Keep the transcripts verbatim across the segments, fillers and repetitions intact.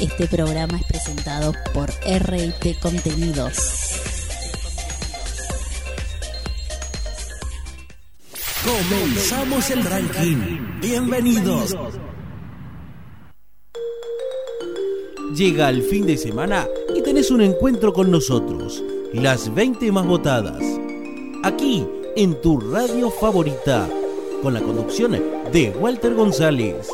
Este programa es presentado por R I T Contenidos. Comenzamos el ranking. Bienvenidos. Llega el fin de semana y tenés un encuentro con nosotros, las veinte más votadas, aquí en tu radio favorita, con la conducción de Walter González.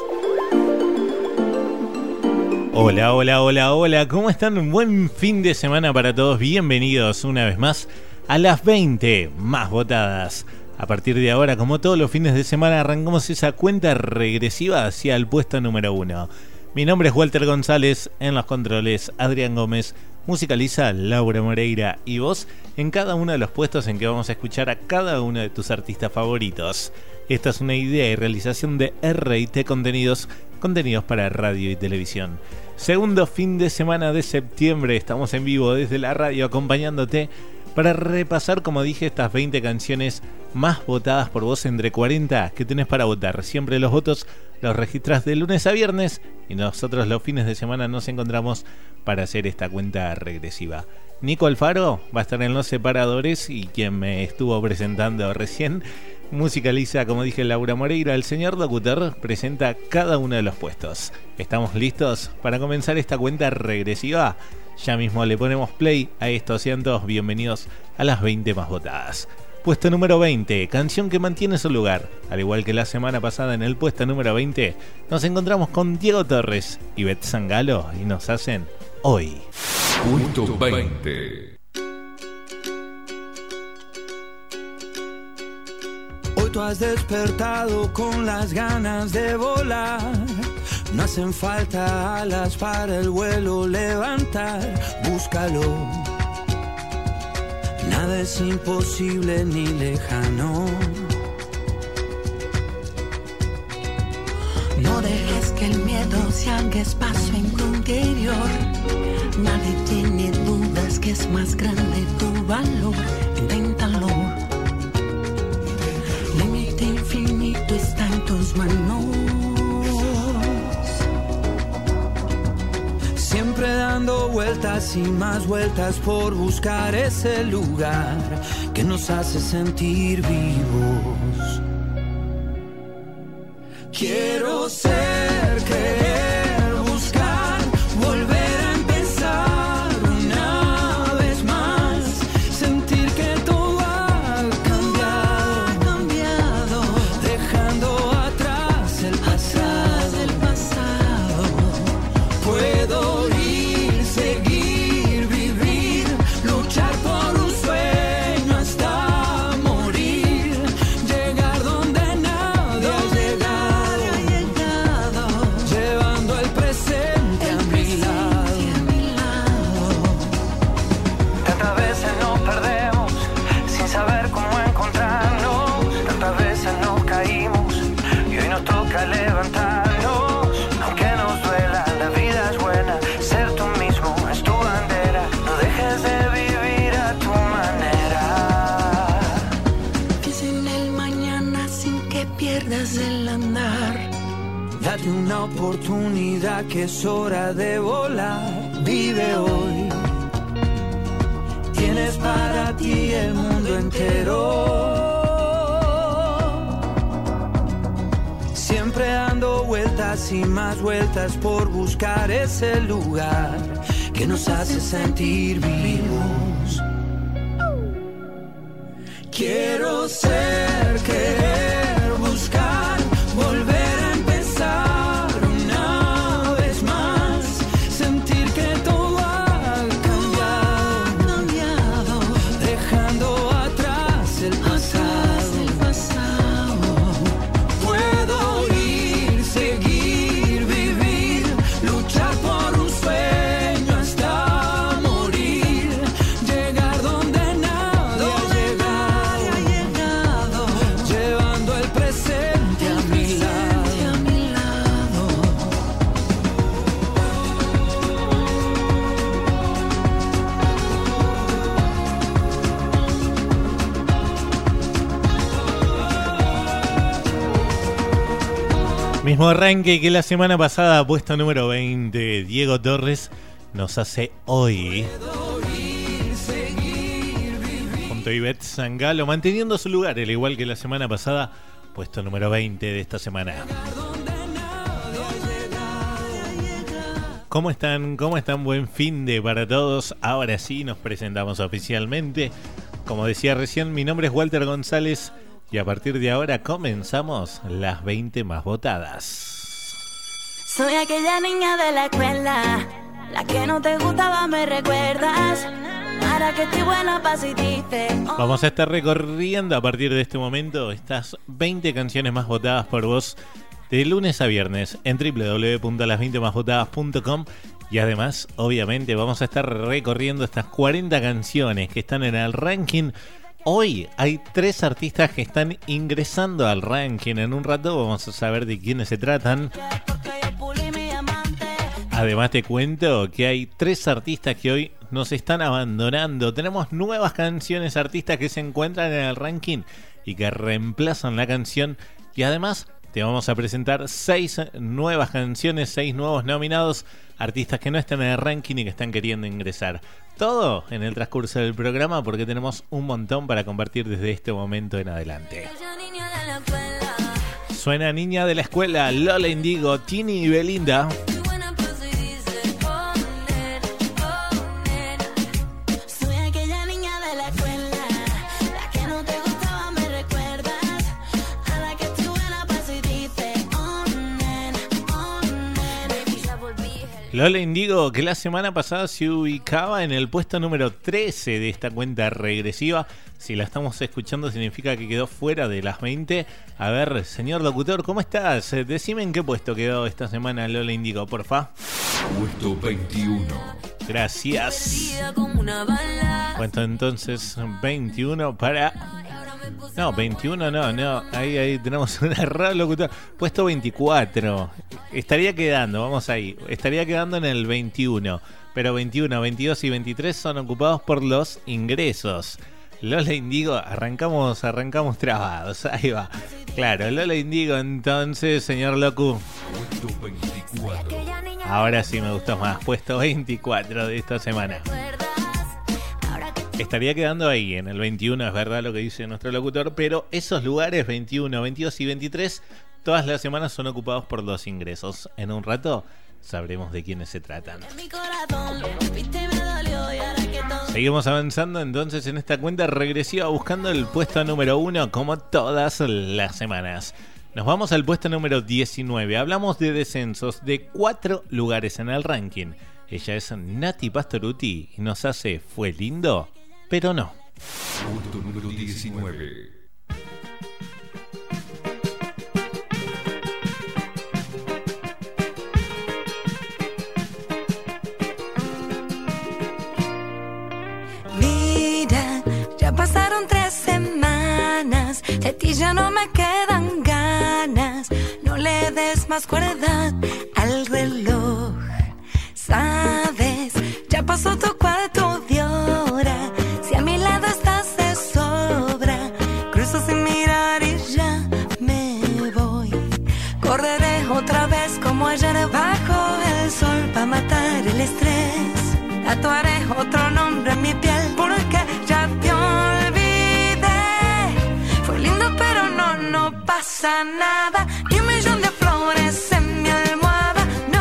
Hola, hola, hola, hola, ¿cómo están? Un buen fin de semana para todos. Bienvenidos una vez más a las veinte más votadas. A partir de ahora, como todos los fines de semana, arrancamos esa cuenta regresiva hacia el puesto número uno. Mi nombre es Walter González, en los controles Adrián Gómez, musicaliza Laura Moreira y vos en cada uno de los puestos en que vamos a escuchar a cada uno de tus artistas favoritos. Esta es una idea y realización de R I T Contenidos, contenidos para radio y televisión. Segundo fin de semana de septiembre, estamos en vivo desde la radio acompañándote para repasar, como dije, estas veinte canciones más votadas por vos entre cuarenta que tenés para votar. Siempre los votos los registras de lunes a viernes y nosotros los fines de semana nos encontramos para hacer esta cuenta regresiva. Nico Alfaro va a estar en los separadores y quien me estuvo presentando recién musicaliza, como dije, Laura Moreira. El señor locutor presenta cada uno de los puestos. ¿Estamos listos para comenzar esta cuenta regresiva? Ya mismo le ponemos play a esto. Sean todos bienvenidos a las veinte más votadas. Puesto número veinte, canción que mantiene su lugar. Al igual que la semana pasada en el puesto número veinte, nos encontramos con Diego Torres y Beth Sangalo y nos hacen Hoy. Punto veinte. Hoy tú has despertado con las ganas de volar. No hacen falta alas para el vuelo levantar. Búscalo. Nada es imposible ni lejano. No dejes que el miedo se haga espacio en tu interior. Nadie tiene dudas que es más grande tu valor. Inténtalo. Límite infinito está en tus manos. Siempre dando vueltas y más vueltas por buscar ese lugar que nos hace sentir vivos. Quiero ser, creer, buscar, volver a empezar una vez más. Sentir que todo ha cambiado, cambiado, dejando atrás el pasado, el pasado. Puedo ir, seguir, vivir, luchar por un sueño hasta morir, llegar donde nadie ha llegado, llevando el presente a mi lado. Tantas veces nos perdemos sin saber cómo encontrarnos, tantas veces nos caímos y hoy nos toca levantarnos. Aunque nos duela, la vida es buena, ser tú mismo es tu bandera, no dejes de vivir a tu manera. Piensa en el mañana sin que pierdas el andar. Date una oportunidad que es hora de volar. Vive hoy. Tienes para ti el mundo entero. Siempre dando vueltas y más vueltas por buscar ese lugar que nos hace sentir vivos. Quiero ser, querer, buscar, volver a empezar una vez más. Sentir que todo ha cambiado, cambiado, dejando atrás el pasado, el pasado. Puedo ir, seguir, vivir, luchar por un sueño hasta morir, llegar donde nadie ha llegado, llevar mismo arranque que la semana pasada, puesto número veinte. Diego Torres nos hace Hoy. Junto a Ivette Sangalo, manteniendo su lugar, al igual que la semana pasada, puesto número veinte de esta semana. ¿Cómo están? ¿Cómo están? Buen fin de para todos. Ahora sí nos presentamos oficialmente. Como decía recién, mi nombre es Walter González y a partir de ahora comenzamos las veinte más votadas. Soy aquella niña de la escuela, la que no te gustaba, me recuerdas. Ahora que estoy buena pa' si dices, oh. Vamos a estar recorriendo a partir de este momento estas veinte canciones más votadas por vos de lunes a viernes en doble u doble u doble u punto las veinte más votadas punto com. Y además, obviamente, vamos a estar recorriendo estas cuarenta canciones que están en el ranking. Hoy hay tres artistas que están ingresando al ranking. En un rato vamos a saber de quiénes se tratan. Además te cuento que hay tres artistas que hoy nos están abandonando. Tenemos nuevas canciones, artistas que se encuentran en el ranking y que reemplazan la canción. Y además te vamos a presentar seis nuevas canciones, seis nuevos nominados, artistas que no están en el ranking y que están queriendo ingresar. Todo en el transcurso del programa porque tenemos un montón para compartir desde este momento en adelante. Suena Niña de la Escuela, Lola Indigo, Tini y Belinda. Lola Indigo, que la semana pasada se ubicaba en el puesto número trece de esta cuenta regresiva. Si la estamos escuchando significa que quedó fuera de las veinte. A ver, señor locutor, ¿cómo estás? Decime en qué puesto quedó esta semana Lola Indigo, porfa. Puesto veintiuno. Gracias. Cuento entonces veintiuno para... No, veintiuno no, no. Ahí, ahí tenemos un error, locutor. Puesto veinticuatro. Estaría quedando, vamos ahí. Estaría quedando en el veintiuno. Pero veintiuno, veintidós y veintitrés son ocupados por los ingresos. Lola Indigo, arrancamos, arrancamos trabados. Ahí va. Claro, Lola Indigo, entonces, señor Locu. Puesto veinticuatro. Ahora sí me gustó más. Puesto veinticuatro de esta semana. Estaría quedando ahí en el veintiuno, es verdad lo que dice nuestro locutor, pero esos lugares veintiuno, veintidós y veintitrés todas las semanas son ocupados por los ingresos. En un rato sabremos de quiénes se tratan. Seguimos avanzando entonces en esta cuenta regresiva buscando el puesto número uno como todas las semanas. Nos vamos al puesto número diecinueve. Hablamos de descensos de cuatro lugares en el ranking. Ella es Nati Pastorutti y nos hace Fue lindo, pero no. Punto número diecinueve. Mira, ya pasaron tres semanas, de ti ya no me quedan ganas. No le des más cuerda al reloj. Sabes, ya pasó tu cuarto de hora. Si a mi lado estás de sobra, cruzo sin mirar y ya me voy. Correré otra vez como ayer bajo el sol para matar el estrés. Tatuaré otro nombre en mi piel porque ya te olvidé. Fue lindo pero no, no pasa nada. Y un millón de flores en mi almohada.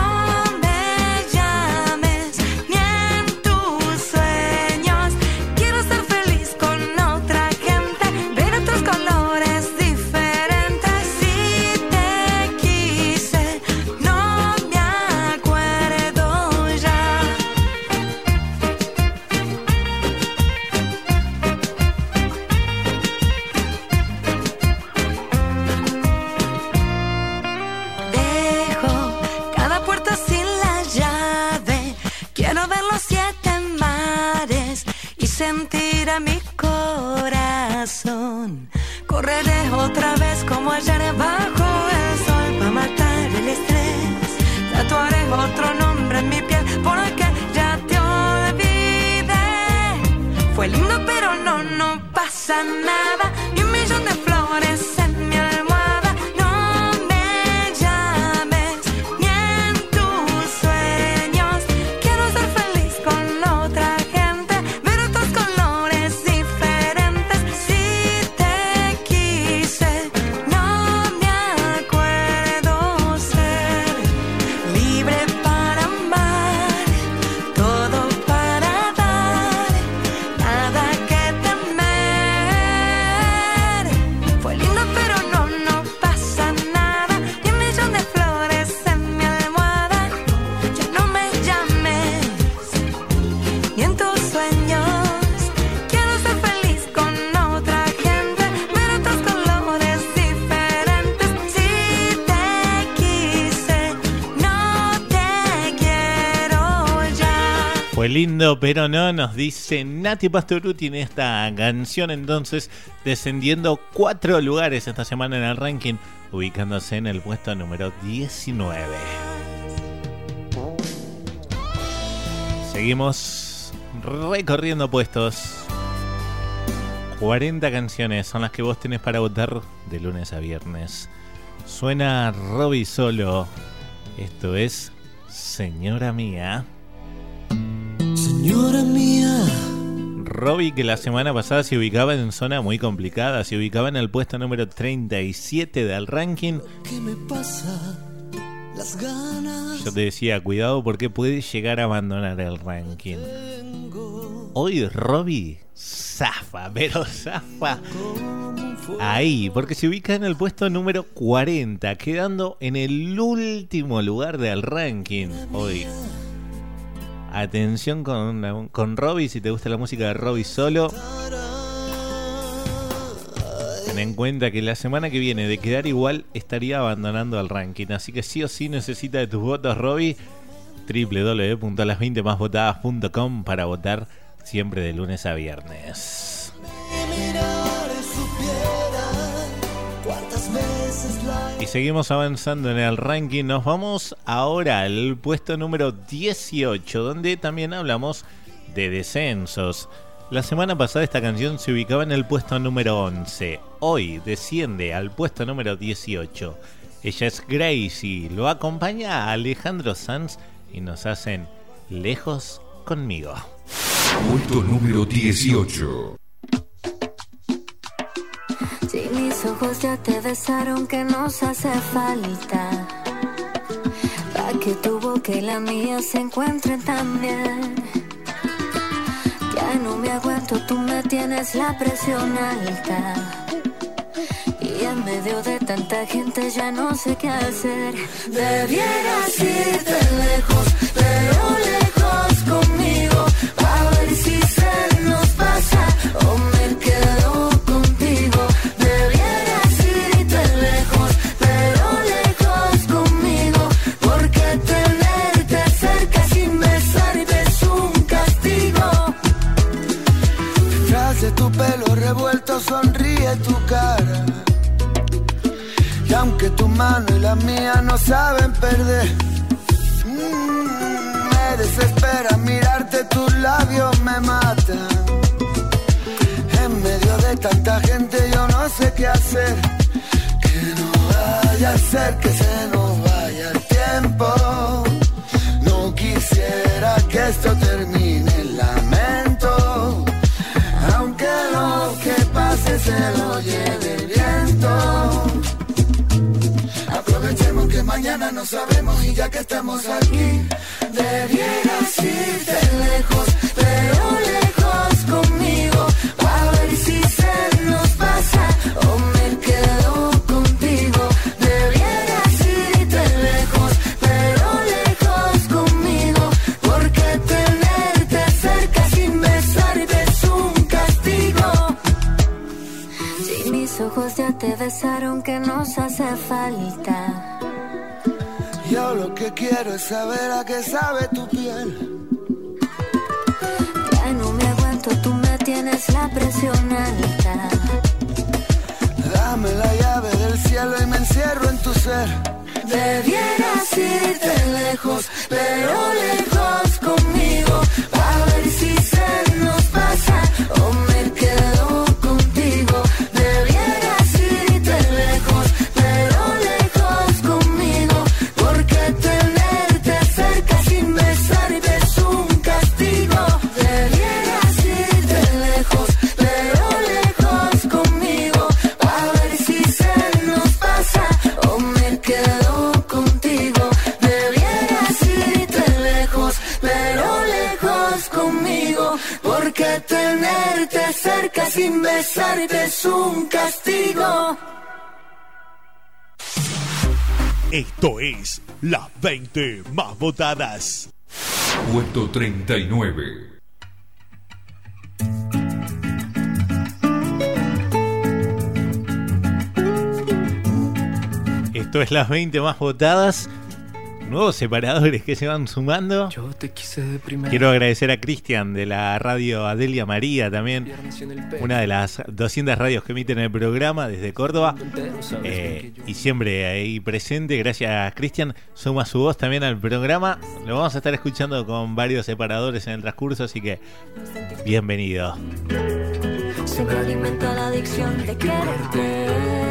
Sentir a mi corazón. Correré otra vez como ayer bajo el sol para matar el estrés. Tatuaré otro nombre en mi piel porque ya te olvidé. Fue lindo pero no, no pasa nada. Y un millón de flores en mi almohada. No me llames. Fue lindo, pero no, nos dice Nati Pastoruti en esta canción, entonces descendiendo cuatro lugares esta semana en el ranking, ubicándose en el puesto número diecinueve. Seguimos recorriendo puestos. cuarenta canciones son las que vos tenés para votar de lunes a viernes. Suena Robbie Solo. Esto es Señora Mía. Señora mía. Robbie, que la semana pasada se ubicaba en zona muy complicada, se ubicaba en el puesto número treinta y siete del ranking. ¿Qué me pasa? Las ganas. Yo te decía, cuidado porque puede llegar a abandonar el ranking. Hoy Robbie zafa, pero zafa ahí, porque se ubica en el puesto número cuarenta, quedando en el último lugar del ranking hoy. Atención con, con Robbie, si te gusta la música de Robbie Solo. Ten en cuenta que la semana que viene, de quedar igual, estaría abandonando el ranking. Así que sí o sí necesita de tus votos, Robbie. doble u doble u doble u punto las veinte más votadas punto com para votar siempre de lunes a viernes. Y seguimos avanzando en el ranking. Nos vamos ahora al puesto número dieciocho, donde también hablamos de descensos. La semana pasada esta canción se ubicaba en el puesto número once. Hoy desciende al puesto número dieciocho. Ella es Gracie, lo acompaña a Alejandro Sanz y nos hacen Lejos conmigo. Puesto número dieciocho. Si mis ojos ya te besaron, que nos hace falta para que tu boca y la mía se encuentren también. Ya no me aguanto, tú me tienes la presión alta y en medio de tanta gente ya no sé qué hacer. Debieras irte lejos, pero lejos conmigo, a ver si se nos pasa o me quedo contigo. Debieras irte lejos, pero lejos conmigo, porque tenerte cerca sin besarte es un castigo. Detrás de tu pelo revuelto sonríe tu cara, y aunque tu mano y la mía no saben perder, mmm, me desespera mirarte, tus labios me matan. En medio de tanta gente yo no sé qué hacer, que no vaya a ser que se nos vaya el tiempo. No quisiera que esto termine en lamento, aunque lo que pase se lo lleve el viento. Aprovechemos que mañana no sabemos y ya que estamos aquí, debieras irte lejos, pero lejos conmigo, a ver si se nos pasa o me quedo contigo. Debieras irte lejos, pero lejos conmigo, porque tenerte cerca sin besarte es un castigo. Si mis ojos ya te besaron, que nos hace falta. Yo lo que quiero es saber a qué sabe tu piel. Ya no me aguanto, tú me tienes la presión alta. Dame la llave del cielo y me encierro en tu ser. Debieras irte lejos, pero lejos conmigo, a ver si se nos pasa o me quedo contigo. Debieras irte lejos, pero lejos conmigo, porque tenerte cerca sin besarte es un castigo. Debieras irte lejos, pero lejos conmigo, a ver si se nos pasa o me quedo contigo. Debieras irte lejos, pero lejos conmigo, porque tenerte cerca sin besarte es un castigo. Esto es las veinte más votadas. Puesto treinta y nueve. Esto es las veinte más votadas. nuevos separadores que se van sumando. Yo te quise de primera. Quiero agradecer a Cristian de la radio Adelia María también, una de las doscientas radios que emiten el programa desde Córdoba, eh, y siempre ahí presente. Gracias, Cristian. Suma su voz también al programa. Lo vamos a estar escuchando con varios separadores en el transcurso, así que bienvenido. Se me alimenta la adicción de quererte,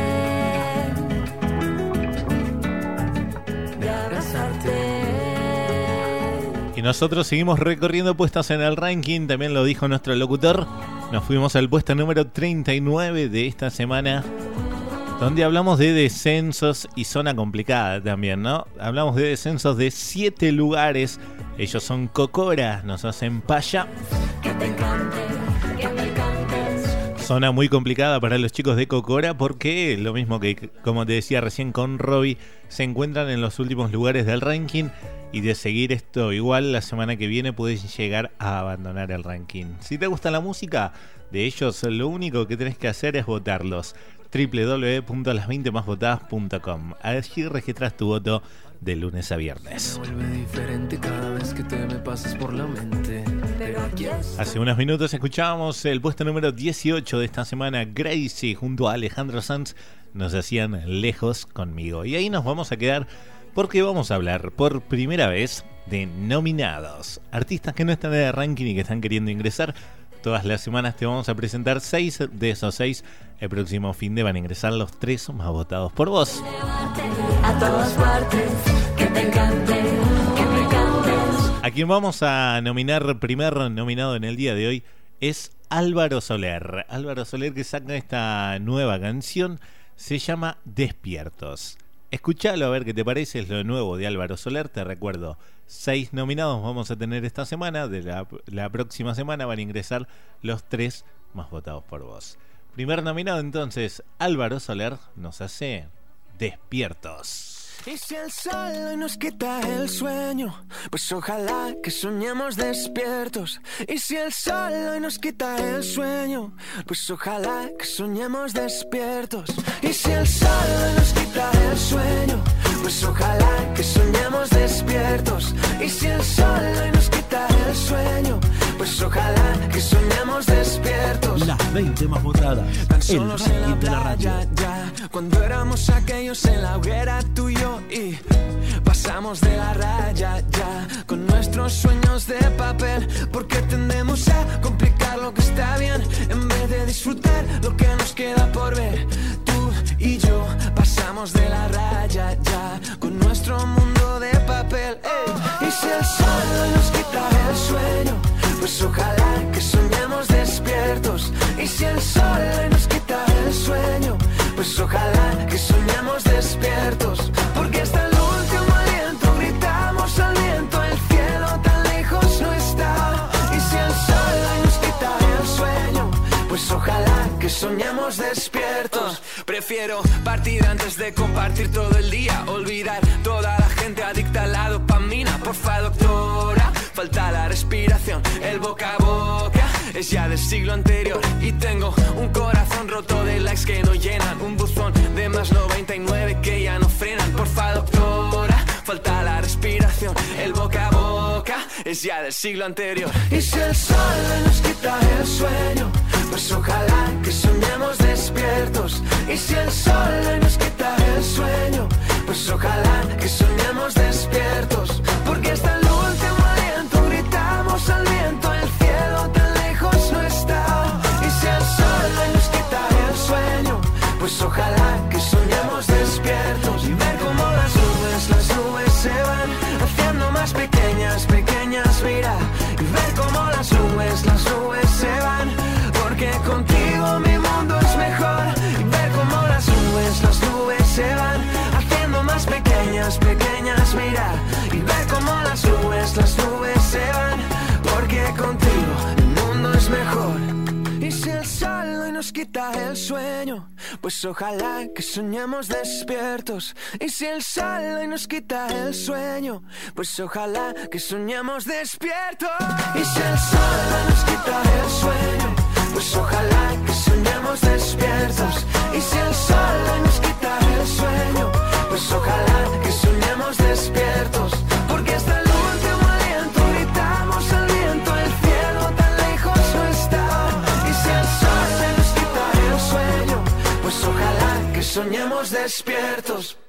de abrazarte. Y nosotros seguimos recorriendo puestos en el ranking, también lo dijo nuestro locutor. Nos fuimos al puesto número treinta y nueve de esta semana, donde hablamos de descensos y zona complicada también, ¿no? Hablamos de descensos de siete lugares. Ellos son Cocora, nos hacen Paya. Que te encante, que me encantes. Zona muy complicada para los chicos de Cocora porque, lo mismo que como te decía recién con Robbie, se encuentran en los últimos lugares del ranking, y de seguir esto igual la semana que viene puedes llegar a abandonar el ranking. Si te gusta la música de ellos, lo único que tenés que hacer es votarlos. doble u doble u doble u punto las veinte más votadas punto com. Allí registras tu voto de lunes a viernes. Hace unos minutos escuchábamos el puesto número dieciocho de esta semana. Gracie junto a Alejandro Sanz nos hacían Lejos conmigo. Y ahí nos vamos a quedar porque vamos a hablar por primera vez de nominados. Artistas que no están en el ranking y que están queriendo ingresar. Todas las semanas te vamos a presentar seis de esos seis. El próximo fin de van a ingresar los tres más votados por vos. A todas partes, que te encante, que me encantes. A quien vamos a nominar, primer nominado en el día de hoy, es Álvaro Soler. Álvaro Soler, que saca esta nueva canción, se llama Despiertos. Escuchalo a ver qué te parece, es lo nuevo de Álvaro Soler. Te recuerdo, seis nominados vamos a tener esta semana. De la, la próxima semana van a ingresar los tres más votados por vos. Primer nominado entonces, Álvaro Soler, nos hace Despiertos. Y si el sol hoy nos quita el sueño, pues ojalá que soñemos despiertos. Y si el sol hoy nos quita el sueño, pues ojalá que soñemos despiertos. Y si el sol hoy nos quita el sueño, pues ojalá que soñemos despiertos. Y si el sol hoy nos quita el sueño, pues ojalá que soñemos despiertos. Las veinte más votadas. Tan solos en la playa, ya, cuando éramos aquellos en la hoguera tú y yo, y pasamos de la raya, ya, con nuestros sueños de papel, porque tendemos a complicar lo que está bien en vez de disfrutar lo que nos queda por ver. Tú y yo pasamos de la raya, ya, con nuestro mundo de papel, ey. Y si el sol nos quita el sueño, pues ojalá que soñemos despiertos. Y si el sol nos quita el sueño, pues ojalá que soñemos despiertos. Porque hasta el último aliento gritamos al viento, el cielo tan lejos no está. Y si el sol nos quita el sueño, pues ojalá que soñemos despiertos. Prefiero partir antes de compartir todo el día, olvidar toda la gente adicta a la dopamina. Porfa, doctora, falta la respiración, el boca a boca es ya del siglo anterior. Y tengo un corazón roto de likes que no llenan, un buzón de más noventa y nueve que ya no frenan. Porfa, doctora, falta la respiración, el boca a boca es ya del siglo anterior. Y si el sol nos quita el sueño, pues ojalá que soñemos despiertos. Y si el sol nos quita el sueño, pues ojalá que soñemos despiertos. Porque hasta el último aliento gritamos al viento, el cielo tan lejos no está. Y si el sol nos quita el sueño, pues ojalá que soñemos despiertos. Y ver cómo las nubes, las nubes se van haciendo más pequeñas, pequeñas, mira. Y ver cómo las nubes, las nubes se van, porque contigo mi mundo es mejor. Y ver cómo las nubes, las nubes se van haciendo más pequeñas, pequeñas, mira. Y ver cómo las nubes, las nubes se van, porque contigo el mundo es mejor. Y si el sol hoy nos quita el sueño, pues ojalá que soñemos despiertos. Y si el sol hoy nos quita el sueño, pues ojalá que soñemos despiertos. Y si el sol hoy nos quita el sueño, pues ojalá que soñemos despiertos. Y si el sol hoy nos quita el sueño, pues ojalá que soñemos despiertos. estamos despiertos.